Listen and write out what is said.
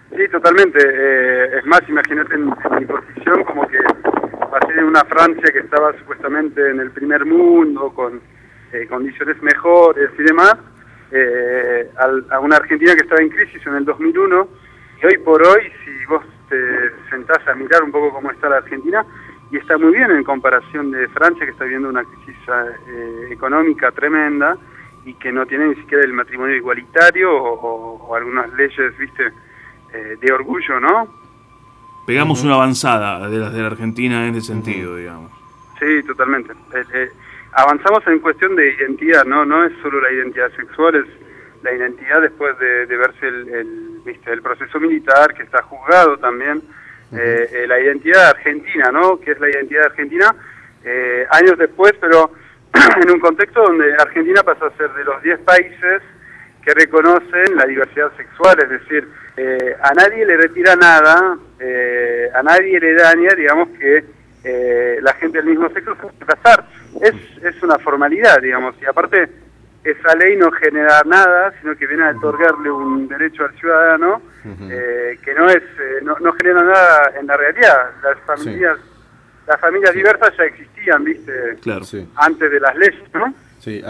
Sí, totalmente. Es más, imagínate en mi posición como que pasé de una Francia que estaba supuestamente en el primer mundo, con condiciones mejores y demás, a una Argentina que estaba en crisis en el 2001, y hoy por hoy, si vos te sentás a mirar un poco cómo está la Argentina, y está muy bien en comparación de Francia, que está viviendo una crisis económica tremenda, y que no tiene ni siquiera el matrimonio igualitario o algunas leyes, viste, de orgullo, ¿no? Pegamos una avanzada de las de la Argentina en ese sentido, digamos. Sí, totalmente. Avanzamos en cuestión de identidad, no es solo la identidad sexual, es la identidad después de verse ¿viste? El proceso militar, que está juzgado también, la identidad argentina, ¿no? Que es la identidad argentina, años después, pero en un contexto donde Argentina pasa a ser de los 10 países que reconocen la diversidad sexual, es decir, a nadie le retira nada, a nadie le daña, digamos, que la gente del mismo sexo se puede casar. Es una formalidad, digamos, y aparte esa ley no genera nada, sino que viene a otorgarle un derecho al ciudadano que no genera nada en la realidad. Las familias diversas ya existían, ¿viste? Claro. Sí. Antes de las leyes, ¿no? Sí.